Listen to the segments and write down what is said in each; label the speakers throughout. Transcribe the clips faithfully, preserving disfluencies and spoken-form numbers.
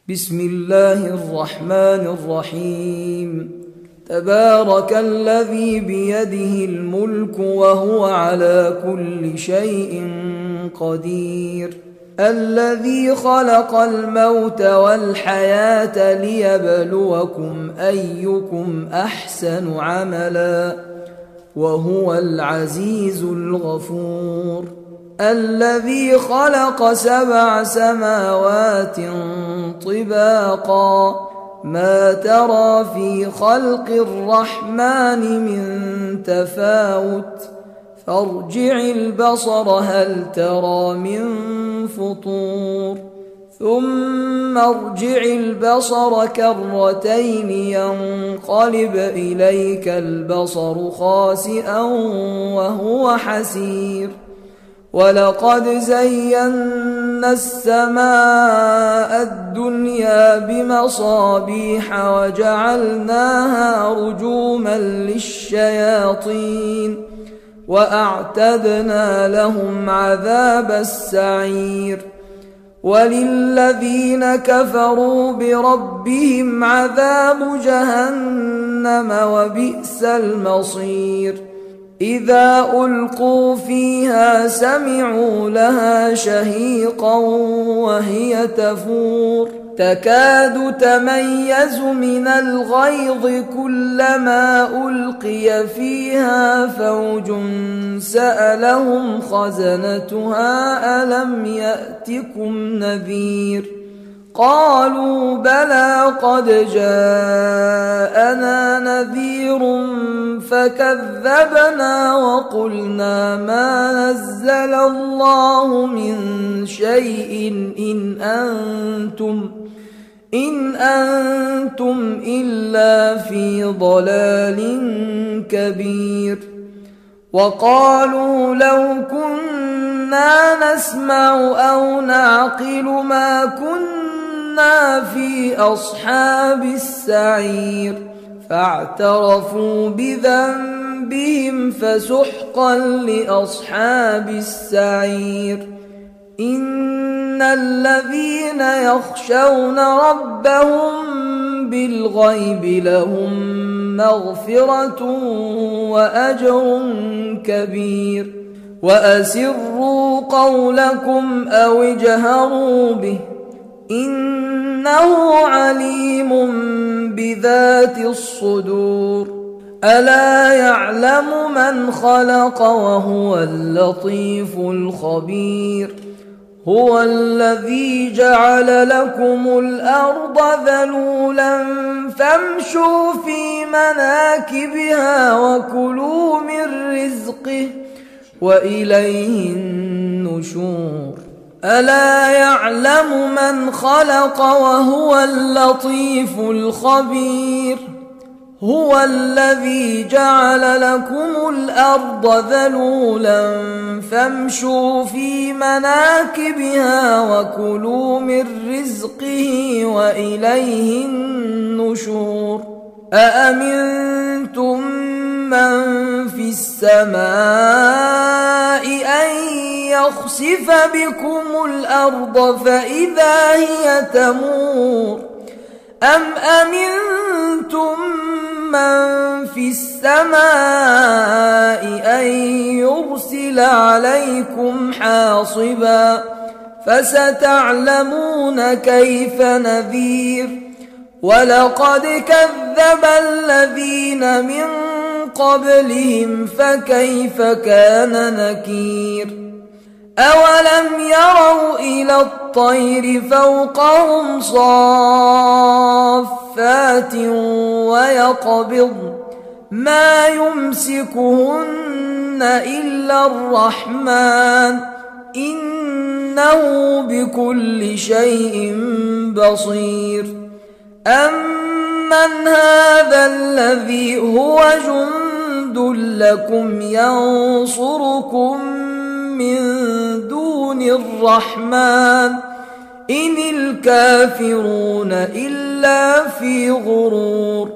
Speaker 1: بسم الله الرحمن الرحيم. تبارك الذي بيده الملك وهو على كل شيء قدير. الذي خلق الموت والحياة ليبلوكم أيكم أحسن عملا وهو العزيز الغفور. الذي خلق سبع سماوات طباقا ما ترى في خلق الرحمن من تفاوت فارجع البصر هل ترى من فطور ثم ارجع البصر كرتين ينقلب إليك البصر خاسئا وهو حسير. ولقد زينا السماء الدنيا بمصابيح وجعلناها رجوما للشياطين وأعتدنا لهم عذاب السعير. وللذين كفروا بربهم عذاب جهنم وبئس المصير. إذا ألقوا فيها سمعوا لها شهيقا وهي تفور تكاد تميز من الغيظ كلما ألقي فيها فوج سألهم خزنتها ألم يأتكم نذير قالوا بلى قد جاءنا نذير فكذبنا وقلنا ما نزل الله من شيء إن أنتم إن أنتم إلا في ضلال كبير. وقالوا لو كنا نسمع أو نعقل ما كنا في أصحاب السعير فاعترفوا بذنبهم فسحقا لأصحاب السعير. إن الذين يخشون ربهم بالغيب لهم مغفرة وأجر كبير. وأسروا قولكم أو اجهروا به إنه عليم بذات الصدور. ألا يعلم من خلق وهو اللطيف الخبير. هو الذي جعل لكم الأرض ذلولا فامشوا في مناكبها وكلوا من رزقه وإليه النشور. ألا يعلم من خلق وهو اللطيف الخبير. هو الذي جعل لكم الأرض ذلولا فامشوا في مناكبها وكلوا من رزقه وإليه النشور. أأمنتم من في السماء أن يخسف بكم الأرض فإذا هي تمور أم أمنتم من في السماء أن يرسل عليكم حاصبا فستعلمون كيف نذير. ولقد كذب الذين من قبلهم فكيف كان نكير. أولم يروا إلى الطير فوقهم صافات ويقبضن ما يمسكهن إلا الرحمن إنه بكل شيء بصير. أمن هذا الذي هو جند لكم ينصركم من دون الرحمن إن الكافرون إلا في غرور.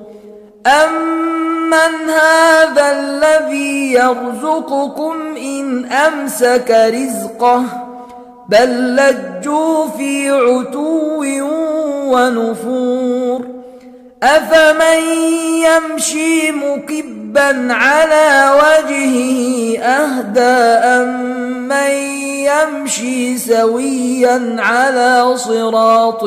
Speaker 1: أمن هذا الذي يرزقكم إن أمسك رزقه بل لجوا في عتو ونفور أفمن يمشي مكبا على وجهه أهدى أمن يمشي سويا على صراط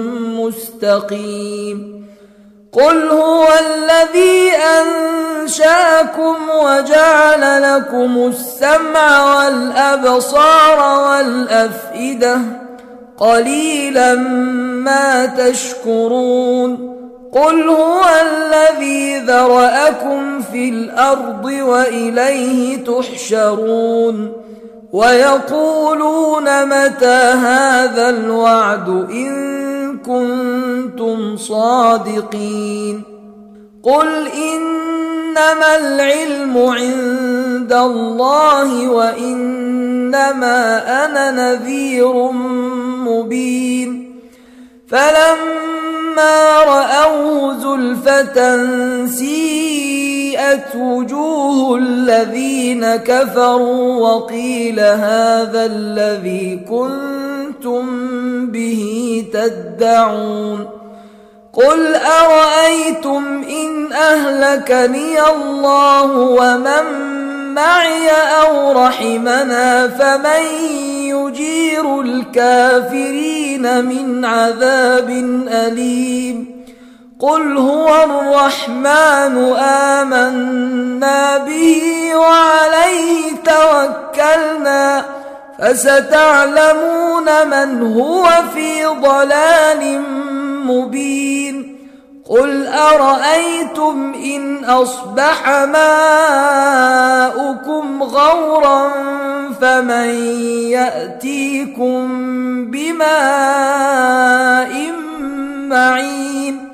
Speaker 1: مستقيم قل هو الذي أنشأكم وجعل لكم السمع والأبصار والأفئدة قليلا ما تشكرون قل هو الذي ذرأكم في الأرض وإليه تحشرون ويقولون متى هذا الوعد إن كنتم صادقين قل إنما العلم عند الله وإنما أنا نذير مبين فلما رأوه زلفة سيئت وجوه الذين كفروا وقيل هذا الذي كنتم به تدعون قل أرأيتم إن أهلكني الله ومن معي أو رحمنا فمن يجير الكافرين من عذاب أليم قل هو الرحمن آمنا به وعليه توكلنا فستعلمون من هو في ضلال مبين قل أرأيتم إن أصبح ماؤكم غورا فمن يأتيكم بماء معين